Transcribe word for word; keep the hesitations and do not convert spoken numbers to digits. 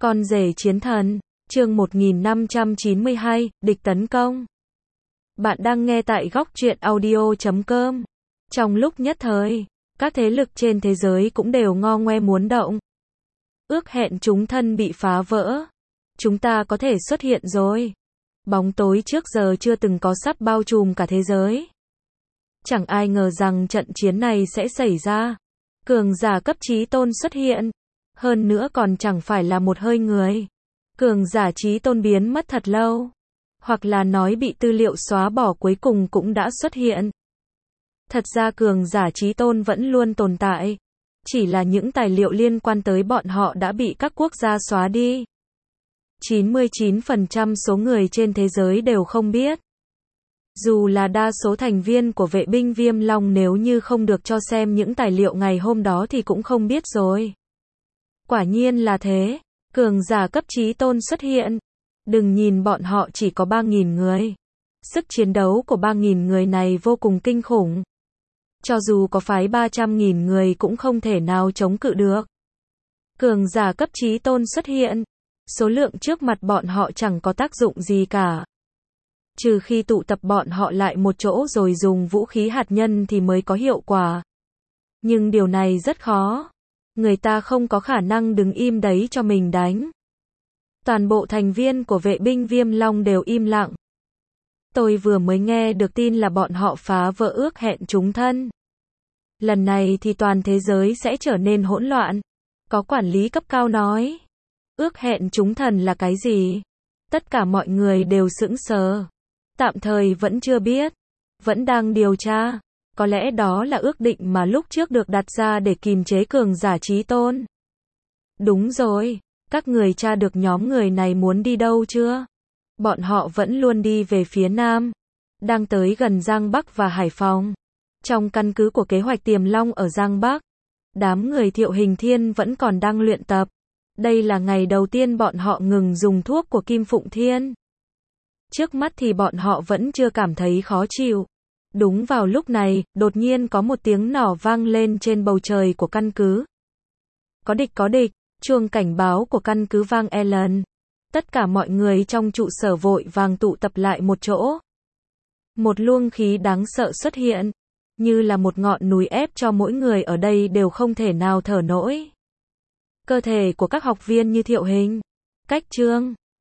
Con rể chiến thần, chương một nghìn năm trăm chín mươi hai, địch tấn công. Bạn đang nghe tại góc truyện audio chấm com. Trong lúc nhất thời, các thế lực trên thế giới cũng đều ngo ngoe muốn động. Ước hẹn chúng thân bị phá vỡ. Chúng ta có thể xuất hiện rồi. Bóng tối trước giờ chưa từng có sắp bao trùm cả thế giới. Chẳng ai ngờ rằng trận chiến này sẽ xảy ra. Cường giả cấp chí tôn xuất hiện. Hơn nữa còn chẳng phải là một hơi người. Cường giả chí tôn biến mất thật lâu. Hoặc là nói bị tư liệu xóa bỏ cuối cùng cũng đã xuất hiện. Thật ra cường giả chí tôn vẫn luôn tồn tại. Chỉ là những tài liệu liên quan tới bọn họ đã bị các quốc gia xóa đi. chín mươi chín phần trăm số người trên thế giới đều không biết. Dù là đa số thành viên của vệ binh Viêm Long nếu như không được cho xem những tài liệu ngày hôm đó thì cũng không biết rồi. Quả nhiên là thế. Cường giả cấp chí tôn xuất hiện. Đừng nhìn bọn họ chỉ có ba nghìn người. Sức chiến đấu của ba nghìn người này vô cùng kinh khủng. Cho dù có phái ba trăm nghìn người cũng không thể nào chống cự được. Cường giả cấp chí tôn xuất hiện. Số lượng trước mặt bọn họ chẳng có tác dụng gì cả. Trừ khi tụ tập bọn họ lại một chỗ rồi dùng vũ khí hạt nhân thì mới có hiệu quả. Nhưng điều này rất khó. Người ta không có khả năng đứng im đấy cho mình đánh. Toàn bộ thành viên của vệ binh Viêm Long đều im lặng. Tôi vừa mới nghe được tin là bọn họ phá vỡ ước hẹn chúng thân. Lần này thì toàn thế giới sẽ trở nên hỗn loạn. Có quản lý cấp cao nói. Ước hẹn chúng thần là cái gì? Tất cả mọi người đều sững sờ. Tạm thời vẫn chưa biết. Vẫn đang điều tra. Có lẽ đó là ước định mà lúc trước được đặt ra để kìm chế cường giả chí tôn. Đúng rồi. Các người tra được nhóm người này muốn đi đâu chưa? Bọn họ vẫn luôn đi về phía Nam. Đang tới gần Giang Bắc và Hải Phòng. Trong căn cứ của kế hoạch Tiềm Long ở Giang Bắc. Đám người Thiệu Hình Thiên vẫn còn đang luyện tập. Đây là ngày đầu tiên bọn họ ngừng dùng thuốc của Kim Phụng Thiên. Trước mắt thì bọn họ vẫn chưa cảm thấy khó chịu. Đúng vào lúc này, đột nhiên có một tiếng nỏ vang lên trên bầu trời của căn cứ. Có địch có địch, chuông cảnh báo của căn cứ vang e lần. Tất cả mọi người trong trụ sở vội vàng tụ tập lại một chỗ. Một luồng khí đáng sợ xuất hiện, như là một ngọn núi ép cho mỗi người ở đây đều không thể nào thở nổi. Cơ thể của các học viên như Thiệu Hình, Cách Trương,